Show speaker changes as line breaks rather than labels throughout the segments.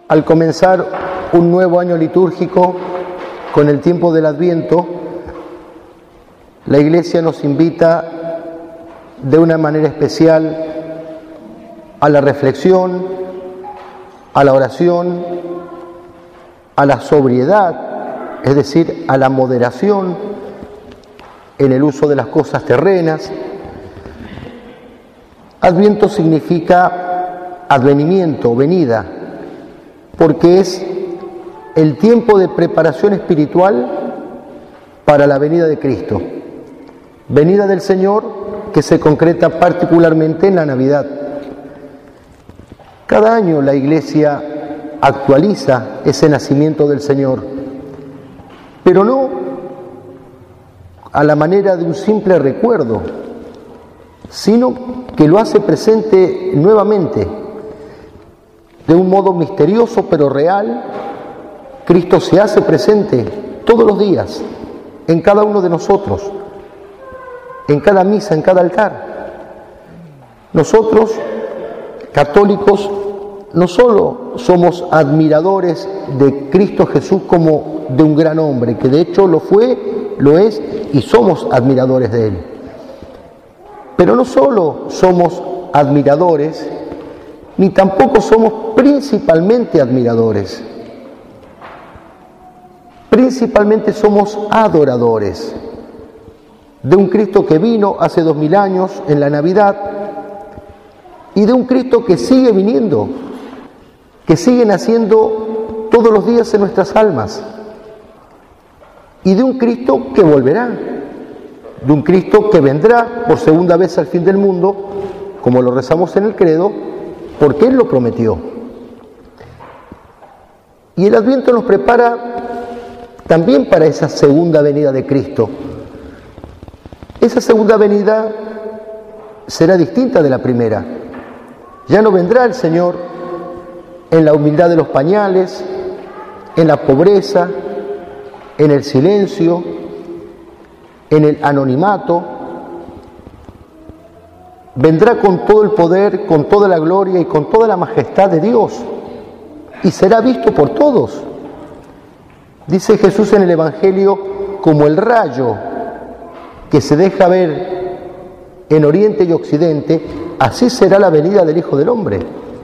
Al comenzar un nuevo año litúrgico con el tiempo del Adviento, la Iglesia nos invita de una manera especial a la reflexión, a la oración, a la sobriedad, es decir, a la moderación en el uso de las cosas terrenas. Adviento significa advenimiento, venida, porque es el tiempo de preparación espiritual para la venida de Cristo, venida del Señor que se concreta particularmente en la Navidad. Cada año la Iglesia actualiza ese nacimiento del Señor, pero no a la manera de un simple recuerdo, sino que lo hace presente nuevamente, de un modo misterioso pero real. Cristo se hace presente todos los días, en cada uno de nosotros, en cada misa, en cada altar. Nosotros, católicos, no solo somos admiradores de Cristo Jesús como de un gran hombre, que de hecho lo fue, lo es, y somos admiradores de Él. Pero no solo somos admiradores, ni tampoco somos principalmente admiradores. Principalmente somos adoradores de un Cristo que vino hace 2000 años en la Navidad y de un Cristo que sigue viniendo, que sigue naciendo todos los días en nuestras almas, y de un Cristo que volverá, de un Cristo que vendrá por segunda vez al fin del mundo, como lo rezamos en el credo, porque Él lo prometió. Y el Adviento nos prepara también para esa segunda venida de Cristo. Esa segunda venida será distinta de la primera. Ya no vendrá el Señor en la humildad de los pañales, en la pobreza, en el silencio, en el anonimato. Vendrá con todo el poder, con toda la gloria y con toda la majestad de Dios, y será visto por todos. Dice Jesús en el Evangelio, como el rayo que se deja ver en Oriente y Occidente, así será la venida del Hijo del Hombre.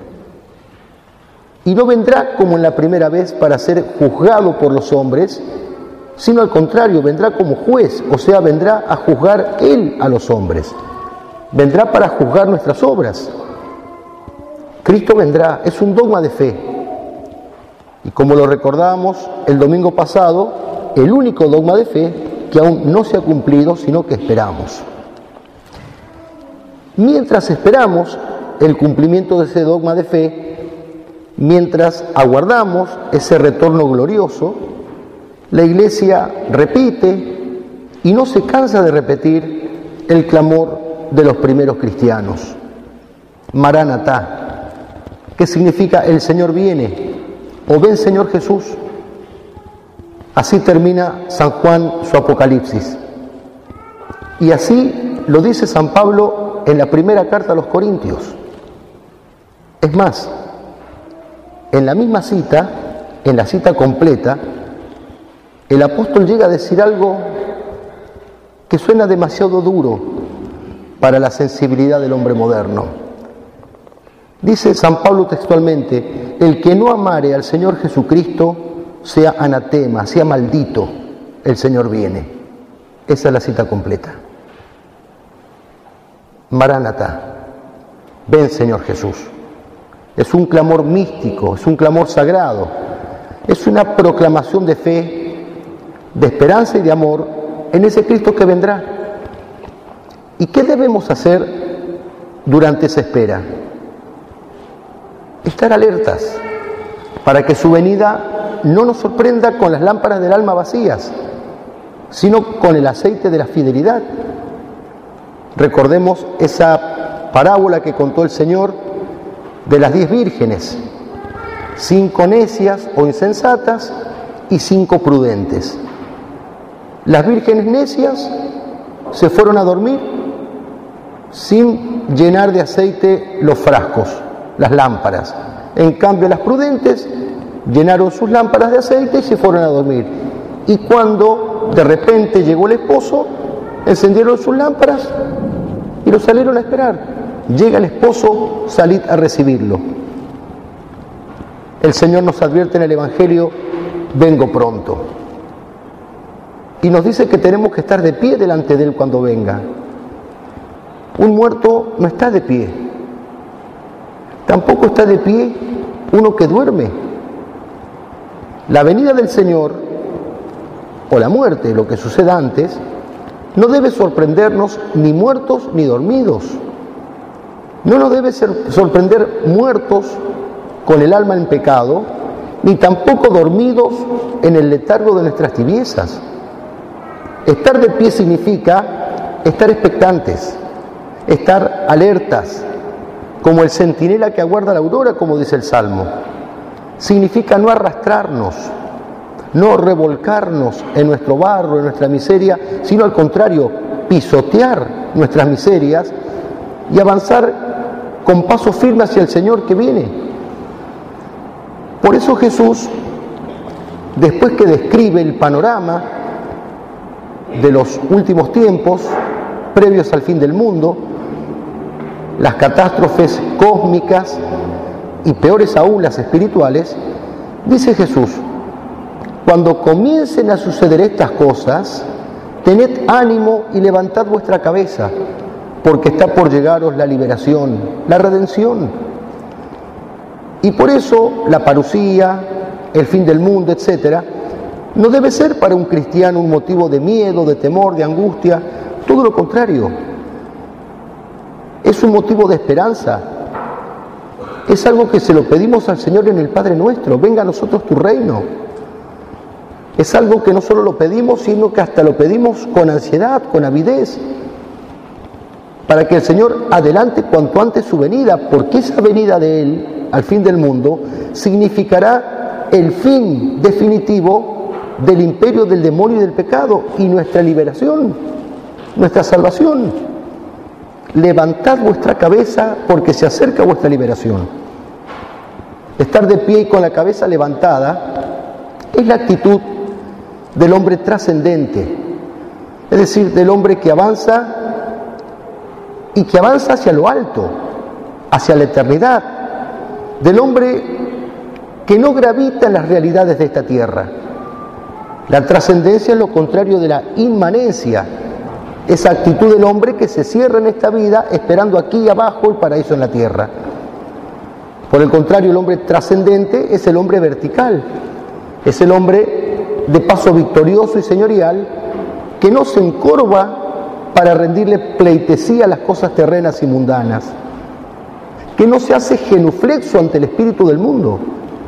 Y no vendrá como en la primera vez para ser juzgado por los hombres, sino al contrario, vendrá como juez, o sea, vendrá a juzgar Él a los hombres. Vendrá para juzgar nuestras obras. Cristo vendrá, es un dogma de fe. Y como lo recordamos el domingo pasado, el único dogma de fe que aún no se ha cumplido, sino que esperamos. Mientras esperamos el cumplimiento de ese dogma de fe, mientras aguardamos ese retorno glorioso, la Iglesia repite y no se cansa de repetir el clamor de los primeros cristianos. Maránatá, que significa el Señor viene, o ven Señor Jesús. Así termina San Juan su Apocalipsis. Y así lo dice San Pablo en la primera carta a los Corintios. Es más, en la misma cita, en la cita completa, el apóstol llega a decir algo que suena demasiado duro para la sensibilidad del hombre moderno. Dice San Pablo textualmente: el que no amare al Señor Jesucristo sea anatema, sea maldito, el Señor viene. Esa es la cita completa. Maránata, ven Señor Jesús. Es un clamor místico, es un clamor sagrado, es una proclamación de fe, de esperanza y de amor en ese Cristo que vendrá. ¿Y qué debemos hacer durante esa espera? Estar alertas para que su venida no nos sorprenda con las lámparas del alma vacías, sino con el aceite de la fidelidad. Recordemos esa parábola que contó el Señor de las 10 vírgenes, 5 necias o insensatas y 5 prudentes. Las vírgenes necias se fueron a dormir sin llenar de aceite los frascos, las lámparas, En cambio, las prudentes llenaron sus lámparas de aceite y se fueron a dormir. Y cuando de repente llegó el esposo, encendieron sus lámparas y lo salieron a esperar. Llega el esposo, salid a recibirlo. El Señor nos advierte en el Evangelio: vengo pronto. Y nos dice que tenemos que estar de pie delante de Él cuando venga. Un muerto no está de pie. Tampoco está de pie uno que duerme. La venida del Señor, o la muerte, lo que suceda antes, no debe sorprendernos ni muertos ni dormidos. No nos debe sorprender muertos con el alma en pecado, ni tampoco dormidos en el letargo de nuestras tibiezas. Estar de pie significa estar expectantes, estar alertas, como el centinela que aguarda la aurora, como dice el Salmo. Significa no arrastrarnos, no revolcarnos en nuestro barro, en nuestra miseria, sino al contrario, pisotear nuestras miserias y avanzar con paso firme hacia el Señor que viene. Por eso Jesús, después que describe el panorama de los últimos tiempos, previos al fin del mundo, las catástrofes cósmicas y peores aún las espirituales, dice Jesús: cuando comiencen a suceder estas cosas, tened ánimo y levantad vuestra cabeza, porque está por llegaros la liberación, la redención. Y por eso la parusía, el fin del mundo, etc., no debe ser para un cristiano un motivo de miedo, de temor, de angustia. Todo lo contrario. Es un motivo de esperanza. Es algo que se lo pedimos al Señor en el Padre Nuestro: venga a nosotros tu reino. Es algo que no solo lo pedimos, sino que hasta lo pedimos con ansiedad, con avidez, para que el Señor adelante cuanto antes su venida, porque esa venida de Él al fin del mundo significará el fin definitivo del imperio del demonio y del pecado y nuestra liberación, nuestra salvación. Levantad vuestra cabeza porque se acerca vuestra liberación. Estar de pie y con la cabeza levantada es la actitud del hombre trascendente, es decir, del hombre que avanza y que avanza hacia lo alto, hacia la eternidad, del hombre que no gravita en las realidades de esta tierra. La trascendencia es lo contrario de la inmanencia, esa actitud del hombre que se cierra en esta vida esperando aquí abajo el paraíso en la tierra. Por el contrario, el hombre trascendente es el hombre vertical, es el hombre de paso victorioso y señorial que no se encorva para rendirle pleitesía a las cosas terrenas y mundanas, que no se hace genuflexo ante el espíritu del mundo.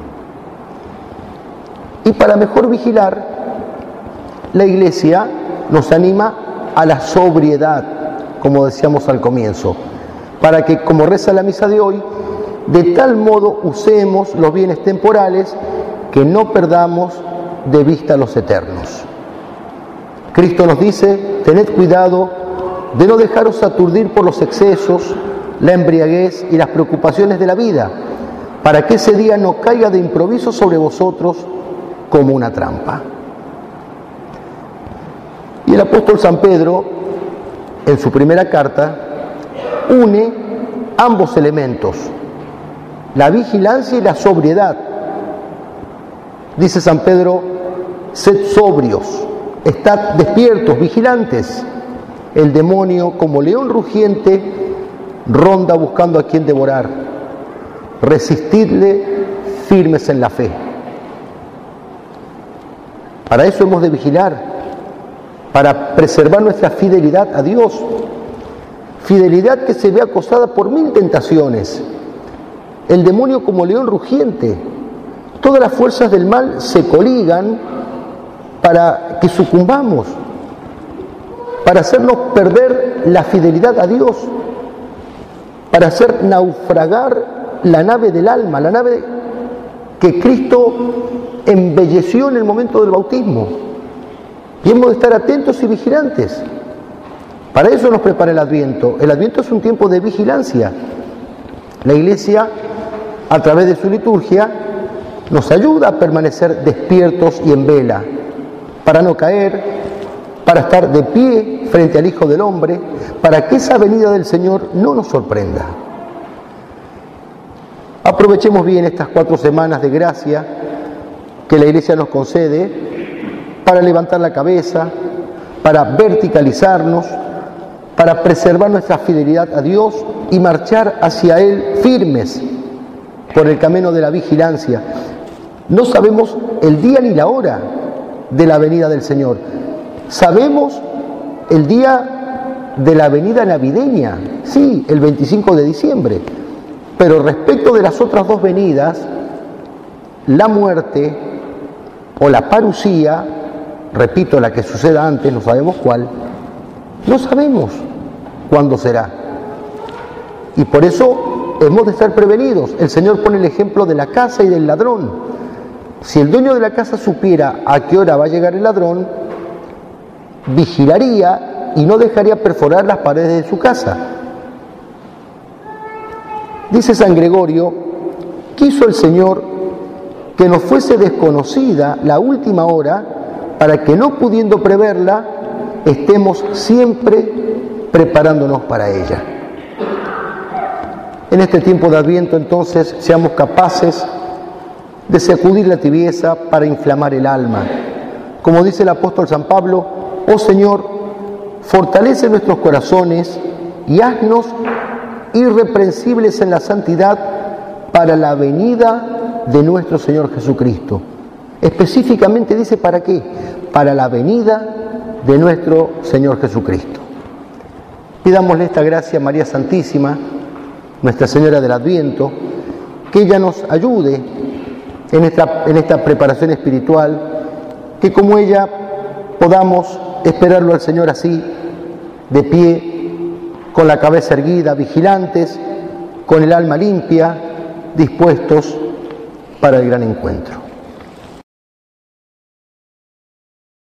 Y para mejor vigilar, la Iglesia nos anima a la sobriedad, como decíamos al comienzo, para que, como reza la misa de hoy, de tal modo usemos los bienes temporales que no perdamos de vista los eternos. Cristo nos dice: tened cuidado de no dejaros aturdir por los excesos, la embriaguez y las preocupaciones de la vida, para que ese día no caiga de improviso sobre vosotros como una trampa. Y el apóstol San Pedro, en su primera carta, une ambos elementos, la vigilancia y la sobriedad. Dice San Pedro: sed sobrios, estad despiertos, vigilantes. El demonio, como león rugiente, ronda buscando a quien devorar. Resistidle firmes en la fe. Para eso hemos de vigilar, para preservar nuestra fidelidad a Dios. Fidelidad que se ve acosada por 1000 tentaciones. El demonio, como león rugiente, todas las fuerzas del mal se coligan para que sucumbamos, para hacernos perder la fidelidad a Dios, para hacer naufragar la nave del alma, la nave que Cristo embelleció en el momento del bautismo. Y hemos de estar atentos y vigilantes. Para eso nos prepara el Adviento. El Adviento es un tiempo de vigilancia. La Iglesia a través de su liturgia, nos ayuda a permanecer despiertos y en vela, para no caer, para estar de pie frente al Hijo del Hombre, para que esa venida del Señor no nos sorprenda. Aprovechemos bien estas 4 semanas de gracia que la Iglesia nos concede para levantar la cabeza, para verticalizarnos, para preservar nuestra fidelidad a Dios y marchar hacia Él firmes por el camino de la vigilancia. No sabemos el día ni la hora de la venida del Señor. Sabemos el día de la venida navideña, sí, el 25 de diciembre. Pero respecto de las otras 2 venidas, la muerte o la parusía, repito, la que suceda antes, no sabemos cuál, no sabemos cuándo será. Y por eso hemos de estar prevenidos. El Señor pone el ejemplo de la casa y del ladrón. Si el dueño de la casa supiera a qué hora va a llegar el ladrón, vigilaría y no dejaría perforar las paredes de su casa. Dice San Gregorio, quiso el Señor que nos fuese desconocida la última hora para que, no pudiendo preverla, estemos siempre preparándonos para ella. En este tiempo de Adviento, entonces, seamos capaces de sacudir la tibieza para inflamar el alma. Como dice el apóstol San Pablo, oh Señor, fortalece nuestros corazones y haznos irreprensibles en la santidad para la venida de nuestro Señor Jesucristo. Específicamente dice ¿para qué? Para la venida de nuestro Señor Jesucristo. Pidámosle esta gracia a María Santísima, Nuestra Señora del Adviento, que ella nos ayude en esta preparación espiritual, que como ella podamos esperarlo al Señor así, de pie, con la cabeza erguida, vigilantes, con el alma limpia, dispuestos para el gran encuentro.